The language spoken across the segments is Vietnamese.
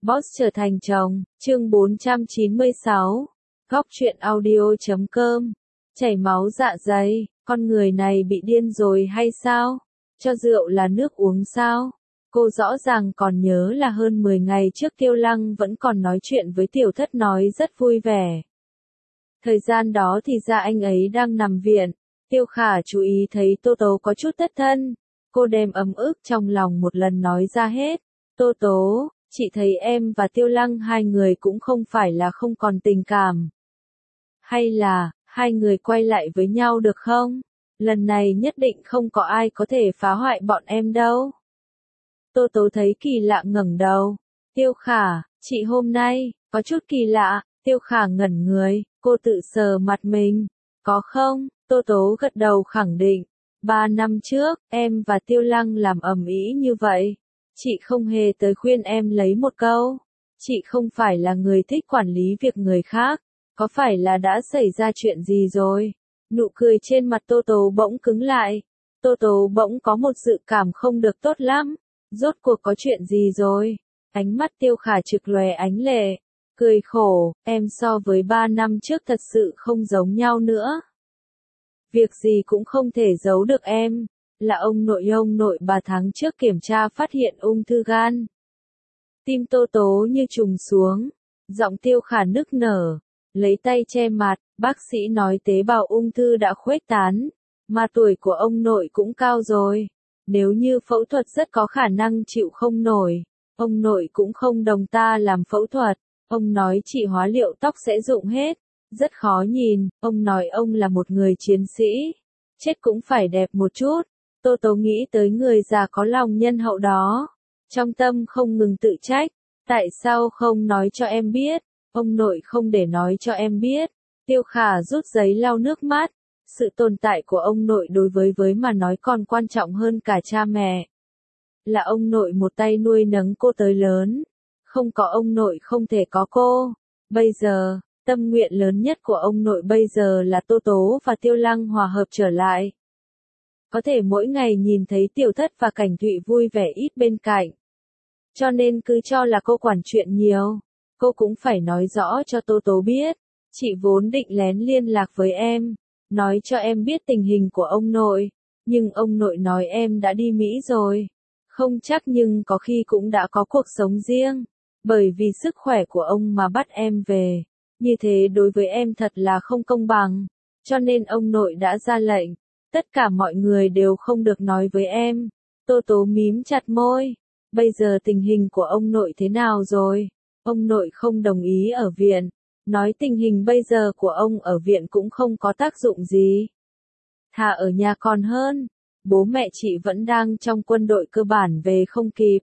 Boss trở thành chồng, chương 496. Góc truyện audio.com. Chảy máu dạ dày, con người này bị điên rồi hay sao? Cho rượu là nước uống sao? Cô rõ ràng còn nhớ là hơn 10 ngày trước Tiêu Lăng vẫn còn nói chuyện với Tiểu Thất nói rất vui vẻ. Thời gian đó thì ra anh ấy đang nằm viện. Tiêu Khả chú ý thấy Tô Tố có chút thất thân. Cô đem ấm ức trong lòng một lần nói ra hết. Tô Tố, chị thấy em và Tiêu Lăng hai người cũng không phải là không còn tình cảm. Hay là, hai người quay lại với nhau được không? Lần này nhất định không có ai có thể phá hoại bọn em đâu. Tô Tố thấy kỳ lạ ngẩng đầu. Tiêu Khả, chị hôm nay, có chút kỳ lạ. Tiêu Khả ngẩn người, cô tự sờ mặt mình. Có không? Tô Tố gật đầu khẳng định. 3 năm trước, em và Tiêu Lăng làm ầm ĩ như vậy. Chị không hề tới khuyên em lấy một câu. Chị không phải là người thích quản lý việc người khác. Có phải là đã xảy ra chuyện gì rồi? Nụ cười trên mặt Tô Tố bỗng cứng lại. Tô Tố bỗng có một dự cảm không được tốt lắm. Rốt cuộc có chuyện gì rồi? Ánh mắt Tiêu Khả trực lòe ánh lệ. Cười khổ, em so với 3 năm trước thật sự không giống nhau nữa. Việc gì cũng không thể giấu được em. Là ông nội bà tháng trước kiểm tra phát hiện ung thư gan. Tim Tô Tố như trùng xuống. Giọng Tiêu Khả nức nở. Lấy tay che mặt, bác sĩ nói tế bào ung thư đã khuếch tán. Mà tuổi của ông nội cũng cao rồi. Nếu như phẫu thuật rất có khả năng chịu không nổi. Ông nội cũng không đồng ta làm phẫu thuật. Ông nói trị hóa liệu tóc sẽ rụng hết. Rất khó nhìn, ông nói ông là một người chiến sĩ. Chết cũng phải đẹp một chút. Tô Tố nghĩ tới người già có lòng nhân hậu đó. Trong tâm không ngừng tự trách. Tại sao không nói cho em biết? Ông nội không để nói cho em biết. Tiêu Khả rút giấy lau nước mắt. Sự tồn tại của ông nội đối với mà nói còn quan trọng hơn cả cha mẹ. Là ông nội một tay nuôi nấng cô tới lớn. Không có ông nội không thể có cô. Bây giờ, tâm nguyện lớn nhất của ông nội bây giờ là Tô Tố và Tiêu Lăng hòa hợp trở lại. Có thể mỗi ngày nhìn thấy Tiểu Thất và Cảnh Thụy vui vẻ ít bên cạnh. Cho nên cứ cho là cô quản chuyện nhiều. Cô cũng phải nói rõ cho Tô Tố biết. Chị vốn định lén liên lạc với em. Nói cho em biết tình hình của ông nội. Nhưng ông nội nói em đã đi Mỹ rồi. Không chắc nhưng có khi cũng đã có cuộc sống riêng. Bởi vì sức khỏe của ông mà bắt em về. Như thế đối với em thật là không công bằng. Cho nên ông nội đã ra lệnh. Tất cả mọi người đều không được nói với em. Tô Tố mím chặt môi. Bây giờ tình hình của ông nội thế nào rồi? Ông nội không đồng ý ở viện. Nói tình hình bây giờ của ông ở viện cũng không có tác dụng gì. Thà ở nhà còn hơn. Bố mẹ chị vẫn đang trong quân đội cơ bản về không kịp.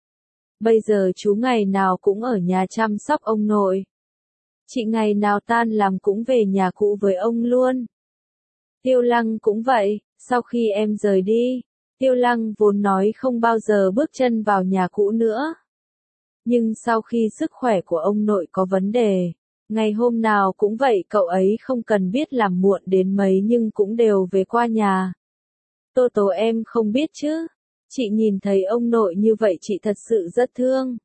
Bây giờ chú ngày nào cũng ở nhà chăm sóc ông nội. Chị ngày nào tan làm cũng về nhà cũ với ông luôn. Tiêu Lăng cũng vậy, sau khi em rời đi, Tiêu Lăng vốn nói không bao giờ bước chân vào nhà cũ nữa. Nhưng sau khi sức khỏe của ông nội có vấn đề, ngày hôm nào cũng vậy cậu ấy không cần biết làm muộn đến mấy nhưng cũng đều về qua nhà. Tô Tố em không biết chứ, chị nhìn thấy ông nội như vậy chị thật sự rất thương.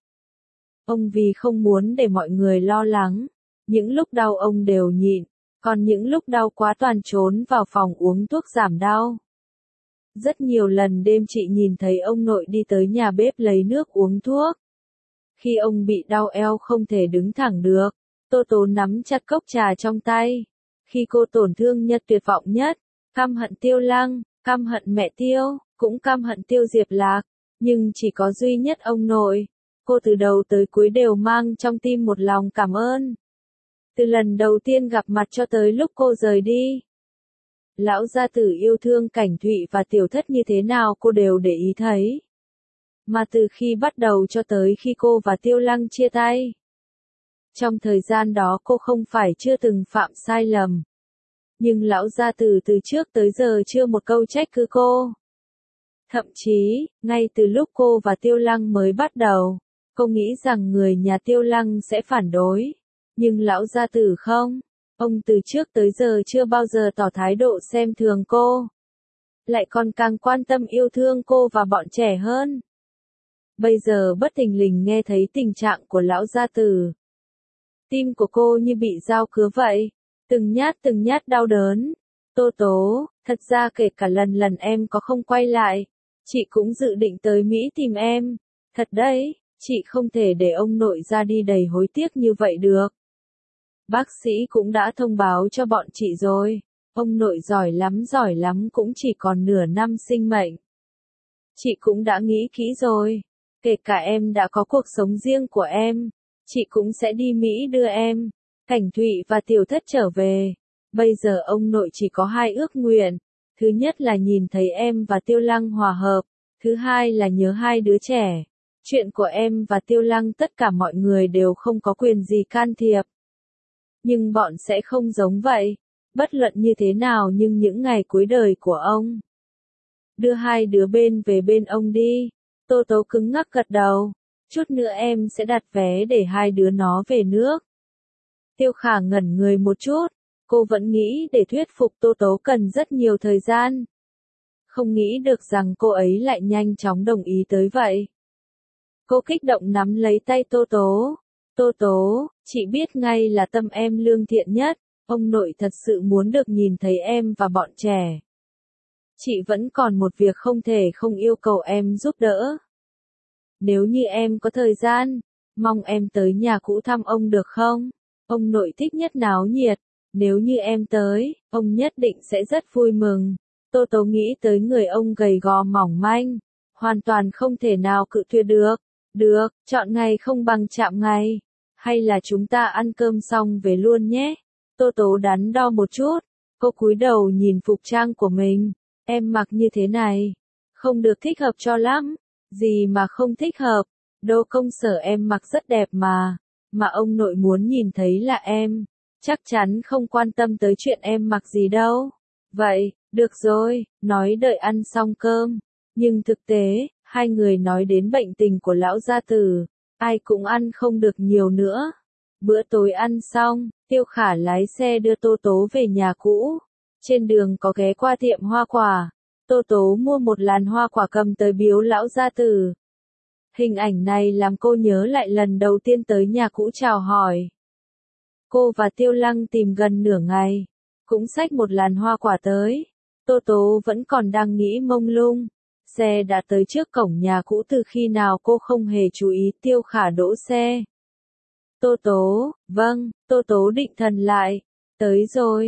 Ông vì không muốn để mọi người lo lắng, những lúc đau ông đều nhịn, còn những lúc đau quá toàn trốn vào phòng uống thuốc giảm đau. Rất nhiều lần đêm chị nhìn thấy ông nội đi tới nhà bếp lấy nước uống thuốc. Khi ông bị đau eo không thể đứng thẳng được, Tô Tố nắm chặt cốc trà trong tay. Khi cô tổn thương nhất tuyệt vọng nhất, căm hận Tiêu Lăng, căm hận mẹ Tiêu, cũng căm hận Tiêu Diệp Lạc, nhưng chỉ có duy nhất ông nội. Cô từ đầu tới cuối đều mang trong tim một lòng cảm ơn. Từ lần đầu tiên gặp mặt cho tới lúc cô rời đi. Lão gia tử yêu thương Cảnh Thụy và Tiểu Thất như thế nào cô đều để ý thấy. Mà từ khi bắt đầu cho tới khi cô và Tiêu Lăng chia tay. Trong thời gian đó cô không phải chưa từng phạm sai lầm. Nhưng lão gia tử từ trước tới giờ chưa một câu trách cứ cô. Thậm chí, ngay từ lúc cô và Tiêu Lăng mới bắt đầu, cô nghĩ rằng người nhà Tiêu Lăng sẽ phản đối. Nhưng lão gia tử không. Ông từ trước tới giờ chưa bao giờ tỏ thái độ xem thường cô. Lại còn càng quan tâm yêu thương cô và bọn trẻ hơn. bây giờ bất thình lình nghe thấy tình trạng của lão gia tử. Tim của cô như bị dao cứa vậy, từng nhát đau đớn. Tô Tố, thật ra kể cả lần lần em có không quay lại, chị cũng dự định tới Mỹ tìm em. Thật đấy, chị không thể để ông nội ra đi đầy hối tiếc như vậy được. Bác sĩ cũng đã thông báo cho bọn chị rồi, ông nội giỏi lắm cũng chỉ còn nửa năm sinh mệnh. Chị cũng đã nghĩ kỹ rồi, kể cả em đã có cuộc sống riêng của em, chị cũng sẽ đi Mỹ đưa em, Cảnh Thụy và Tiểu Thất trở về. Bây giờ ông nội chỉ có hai ước nguyện, thứ nhất là nhìn thấy em và Tiêu Lăng hòa hợp, thứ hai là nhớ hai đứa trẻ. Chuyện của em và Tiêu Lăng tất cả mọi người đều không có quyền gì can thiệp. Nhưng bọn sẽ không giống vậy, bất luận như thế nào nhưng những ngày cuối đời của ông. Đưa hai đứa bên về bên ông đi. Tô Tố cứng ngắc gật đầu, chút nữa em sẽ đặt vé để hai đứa nó về nước. Tiêu Khả ngẩn người một chút, cô vẫn nghĩ để thuyết phục Tô Tố cần rất nhiều thời gian. Không nghĩ được rằng cô ấy lại nhanh chóng đồng ý tới vậy. Cô kích động nắm lấy tay Tô Tố. Tô Tố, chị biết ngay là tâm em lương thiện nhất, ông nội thật sự muốn được nhìn thấy em và bọn trẻ. Chị vẫn còn một việc không thể không yêu cầu em giúp đỡ. Nếu như em có thời gian, mong em tới nhà cũ thăm ông được không? Ông nội thích nhất náo nhiệt, nếu như em tới, ông nhất định sẽ rất vui mừng. Tô Tố nghĩ tới người ông gầy gò mỏng manh, hoàn toàn không thể nào cự tuyệt được. Được, chọn ngày không bằng chạm ngày. Hay là chúng ta ăn cơm xong về luôn nhé. Tô Tố đắn đo một chút, cô cúi đầu nhìn phục trang của mình. Em mặc như thế này, không được thích hợp cho lắm. Gì mà không thích hợp, đồ công sở em mặc rất đẹp mà ông nội muốn nhìn thấy là em. Chắc chắn không quan tâm tới chuyện em mặc gì đâu. Vậy, được rồi, nói đợi ăn xong cơm. Nhưng thực tế, hai người nói đến bệnh tình của lão gia tử, ai cũng ăn không được nhiều nữa. Bữa tối ăn xong, Tiêu Khả lái xe đưa Tô Tố về nhà cũ. Trên đường có ghé qua tiệm hoa quả. Tô Tố mua một làn hoa quả cầm tới biếu lão gia tử. Hình ảnh này làm cô nhớ lại lần đầu tiên tới nhà cũ chào hỏi. Cô và Tiêu Lăng tìm gần nửa ngày, cũng xách một làn hoa quả tới. Tô Tố vẫn còn đang nghĩ mông lung. Xe đã tới trước cổng nhà cũ từ khi nào cô không hề chú ý. Tiêu Khả đỗ xe. Tô Tố, vâng, Tô Tố định thần lại. Tới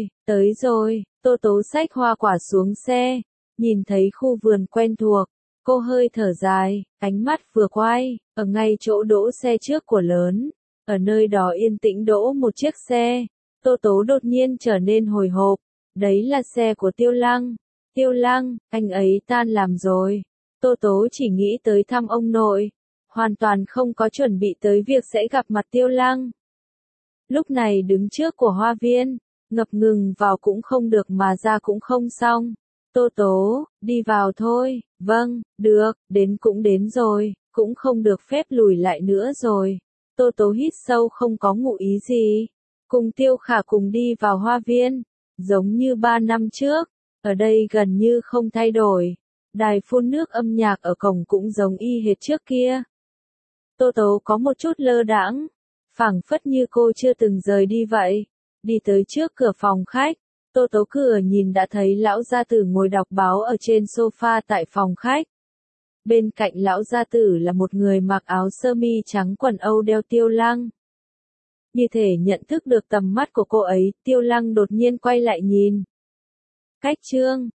rồi, Tô Tố xách hoa quả xuống xe. Nhìn thấy khu vườn quen thuộc, cô hơi thở dài, ánh mắt vừa quay, ở ngay chỗ đỗ xe trước của lớn. Ở nơi đó yên tĩnh đỗ một chiếc xe. Tô Tố đột nhiên trở nên hồi hộp. Đấy là xe của Tiêu Lăng. Tiêu Lăng, anh ấy tan làm rồi. Tô Tố chỉ nghĩ tới thăm ông nội. Hoàn toàn không có chuẩn bị tới việc sẽ gặp mặt Tiêu Lăng. Lúc này đứng trước của hoa viên, ngập ngừng vào cũng không được mà ra cũng không xong. Tô Tố, đi vào thôi. Vâng, được, đến cũng đến rồi, cũng không được phép lùi lại nữa rồi. Tô Tố hít sâu không có ngụ ý gì. Cùng Tiêu Khả cùng đi vào hoa viên. Giống như 3 năm trước, ở đây gần như không thay đổi. Đài phun nước âm nhạc ở cổng cũng giống y hệt trước kia. Tô Tố có một chút lơ đãng, phảng phất như cô chưa từng rời đi vậy. Đi tới trước cửa phòng khách, Tô Tố cửa nhìn đã thấy lão gia tử ngồi đọc báo ở trên sofa tại phòng khách. Bên cạnh lão gia tử là một người mặc áo sơ mi trắng quần âu đeo Tiêu Lăng. Như thể nhận thức được tầm mắt của cô ấy, Tiêu Lăng đột nhiên quay lại nhìn. Cách chương